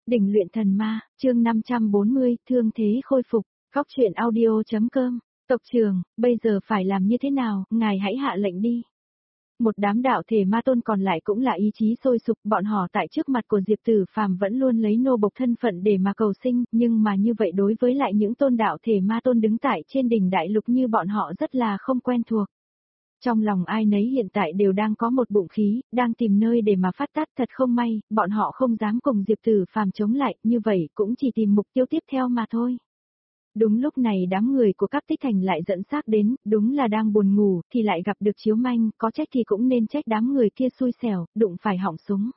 Đỉnh luyện thần ma, chương 540, thương thế khôi phục, góc truyện audio.com, tộc trưởng, bây giờ phải làm như thế nào, ngài hãy hạ lệnh đi. Một đám đạo thể ma tôn còn lại cũng là ý chí sôi sục, bọn họ tại trước mặt của Diệp Tử Phàm vẫn luôn lấy nô bộc thân phận để mà cầu sinh, nhưng mà như vậy đối với lại những tôn đạo thể ma tôn đứng tại trên đỉnh đại lục như bọn họ rất là không quen thuộc. Trong lòng ai nấy hiện tại đều đang có một bụng khí, đang tìm nơi để mà phát tát, thật không may, bọn họ không dám cùng Diệp Tử Phàm chống lại, như vậy cũng chỉ tìm mục tiêu tiếp theo mà thôi. Đúng lúc này đám người của Cáp Tích Thành lại dẫn xác đến, đúng là đang buồn ngủ, thì lại gặp được Chiếu Manh, có trách thì cũng nên trách đám người kia xui xẻo, đụng phải họng súng.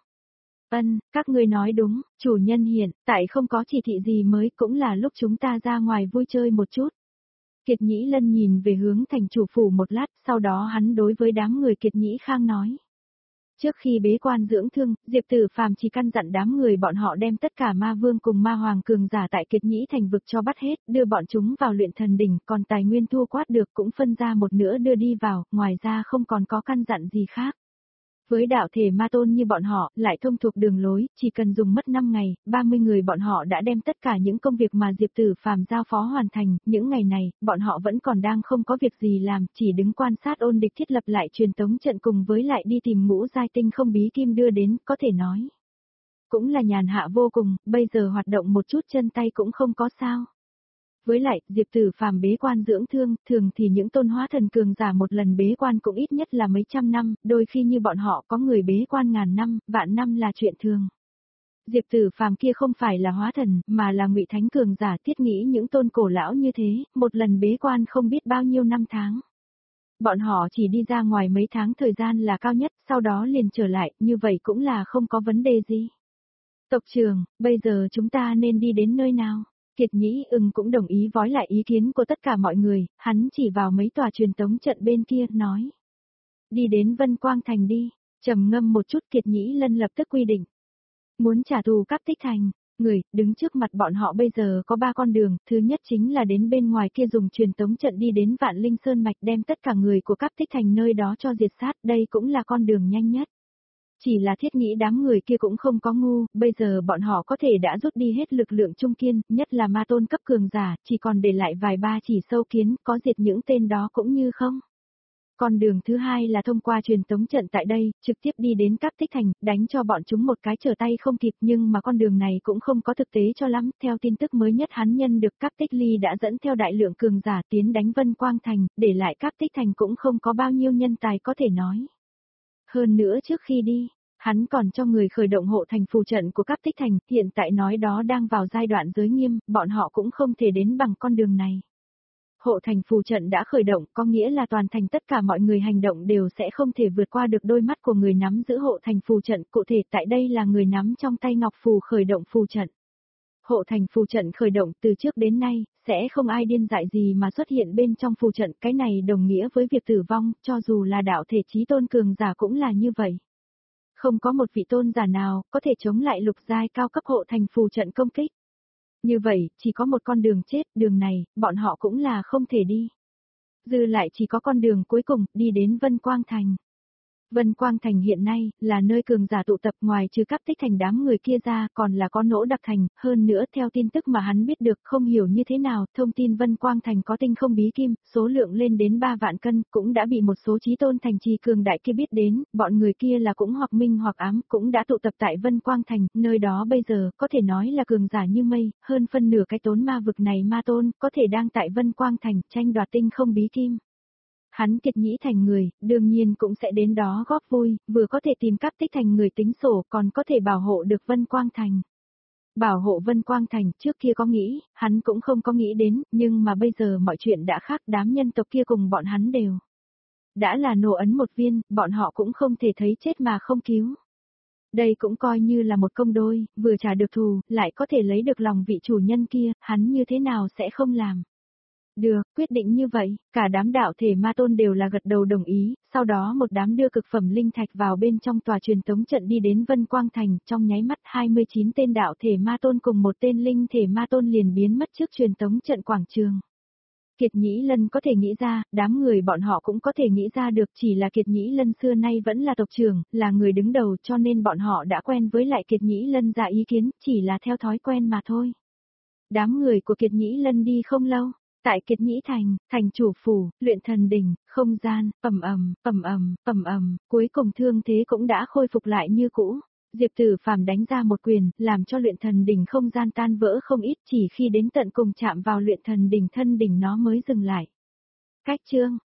Các ngươi nói đúng, chủ nhân hiện, tại không có chỉ thị gì mới, cũng là lúc chúng ta ra ngoài vui chơi một chút. Kiệt Nhĩ Lân nhìn về hướng thành chủ phủ một lát, sau đó hắn đối với đám người Kiệt Nhĩ Khang nói. Trước khi bế quan dưỡng thương, Diệp Tử Phàm chỉ căn dặn đám người bọn họ đem tất cả ma vương cùng ma hoàng cường giả tại Kiệt Nhĩ thành vực cho bắt hết, đưa bọn chúng vào luyện thần đỉnh, còn tài nguyên thu quát được cũng phân ra một nửa đưa đi vào, ngoài ra không còn có căn dặn gì khác. Với đạo thể ma tôn như bọn họ, lại thông thuộc đường lối, chỉ cần dùng mất 5 ngày, 30 người bọn họ đã đem tất cả những công việc mà Diệp Tử Phàm giao phó hoàn thành, những ngày này, bọn họ vẫn còn đang không có việc gì làm, chỉ đứng quan sát ôn địch thiết lập lại truyền tống trận cùng với lại đi tìm ngũ giai tinh không bí kim đưa đến, có thể nói. Cũng là nhàn hạ vô cùng, bây giờ hoạt động một chút chân tay cũng không có sao. Với lại, Diệp Tử Phàm bế quan dưỡng thương, thường thì những tôn hóa thần cường giả một lần bế quan cũng ít nhất là mấy trăm năm, đôi khi như bọn họ có người bế quan ngàn năm, vạn năm là chuyện thường. Diệp Tử Phàm kia không phải là hóa thần, mà là ngụy thánh cường giả, thiết nghĩ những tôn cổ lão như thế, một lần bế quan không biết bao nhiêu năm tháng. Bọn họ chỉ đi ra ngoài mấy tháng thời gian là cao nhất, sau đó liền trở lại, như vậy cũng là không có vấn đề gì. Tộc trưởng, bây giờ chúng ta nên đi đến nơi nào? Kiệt Nhĩ cũng đồng ý vói lại ý kiến của tất cả mọi người, hắn chỉ vào mấy tòa truyền tống trận bên kia, nói. Đi đến Vân Quang Thành đi, trầm ngâm một chút Kiệt Nhĩ Lân lập tức quy định. Muốn trả thù Cáp Tích Thành, người, đứng trước mặt bọn họ bây giờ có 3 con đường, thứ nhất chính là đến bên ngoài kia dùng truyền tống trận đi đến Vạn Linh Sơn Mạch đem tất cả người của Cáp Tích Thành nơi đó cho diệt sát, đây cũng là con đường nhanh nhất. Chỉ là thiết nghĩ đám người kia cũng không có ngu, bây giờ bọn họ có thể đã rút đi hết lực lượng trung kiên, nhất là ma tôn cấp cường giả, chỉ còn để lại vài ba chỉ sâu kiến, có diệt những tên đó cũng như không. Con đường thứ hai là thông qua truyền tống trận tại đây, trực tiếp đi đến Cáp Tích Thành, đánh cho bọn chúng một cái trở tay không kịp, nhưng mà con đường này cũng không có thực tế cho lắm, theo tin tức mới nhất hắn nhân được Cáp Tích Ly đã dẫn theo đại lượng cường giả tiến đánh Vân Quang Thành, để lại Cáp Tích Thành cũng không có bao nhiêu nhân tài có thể nói. Hơn nữa trước khi đi, hắn còn cho người khởi động hộ thành phù trận của Cáp Tích Thành, hiện tại nói đó đang vào giai đoạn giới nghiêm, bọn họ cũng không thể đến bằng con đường này. Hộ thành phù trận đã khởi động, có nghĩa là toàn thành tất cả mọi người hành động đều sẽ không thể vượt qua được đôi mắt của người nắm giữ hộ thành phù trận, cụ thể tại đây là người nắm trong tay ngọc phù khởi động phù trận. Hộ thành phù trận khởi động từ trước đến nay, sẽ không ai điên dại gì mà xuất hiện bên trong phù trận, cái này đồng nghĩa với việc tử vong, cho dù là đạo thể chí tôn cường giả cũng là như vậy. Không có một vị tôn giả nào có thể chống lại lục giai cao cấp hộ thành phù trận công kích. Như vậy, chỉ có một con đường chết, đường này, bọn họ cũng là không thể đi. Dư lại chỉ có con đường cuối cùng, đi đến Vân Quang Thành. Vân Quang Thành hiện nay, là nơi cường giả tụ tập ngoài trừ Cáp Tích Thành đám người kia ra, còn là có Nỗ Đặc Thành, hơn nữa theo tin tức mà hắn biết được không hiểu như thế nào, thông tin Vân Quang Thành có tinh không bí kim, số lượng lên đến 3 vạn cân, cũng đã bị một số chí tôn thành trì cường đại kia biết đến, bọn người kia là cũng hoặc minh hoặc ám, cũng đã tụ tập tại Vân Quang Thành, nơi đó bây giờ, có thể nói là cường giả như mây, hơn phân nửa cái tốn ma vực này ma tôn, có thể đang tại Vân Quang Thành, tranh đoạt tinh không bí kim. Hắn Kiệt Nhĩ Thành người, đương nhiên cũng sẽ đến đó góp vui, vừa có thể tìm Cáp Tích Thành người tính sổ, còn có thể bảo hộ được Vân Quang Thành. Bảo hộ Vân Quang Thành, trước kia có nghĩ, hắn cũng không có nghĩ đến, nhưng mà bây giờ mọi chuyện đã khác, đám nhân tộc kia cùng bọn hắn đều. Đã là nổ ấn một viên, bọn họ cũng không thể thấy chết mà không cứu. Đây cũng coi như là một công đôi, vừa trả được thù, lại có thể lấy được lòng vị chủ nhân kia, hắn như thế nào sẽ không làm. Được, quyết định như vậy, cả đám đạo thể ma tôn đều là gật đầu đồng ý, sau đó một đám đưa cực phẩm linh thạch vào bên trong tòa truyền tống trận đi đến Vân Quang Thành, trong nháy mắt 29 tên đạo thể ma tôn cùng một tên linh thể ma tôn liền biến mất trước truyền tống trận quảng trường. Kiệt Nhĩ Lân có thể nghĩ ra, đám người bọn họ cũng có thể nghĩ ra được, chỉ là Kiệt Nhĩ Lân xưa nay vẫn là tộc trưởng, là người đứng đầu cho nên bọn họ đã quen với lại Kiệt Nhĩ Lân ra ý kiến, chỉ là theo thói quen mà thôi. Đám người của Kiệt Nhĩ Lân đi không lâu, tại Kiệt Nhĩ Thành, thành chủ phủ, luyện thần đỉnh, không gian, ầm ầm, cuối cùng thương thế cũng đã khôi phục lại như cũ. Diệp Tử Phàm đánh ra một quyền, làm cho luyện thần đỉnh không gian tan vỡ không ít, chỉ khi đến tận cùng chạm vào luyện thần đỉnh thân đỉnh nó mới dừng lại. Cách chương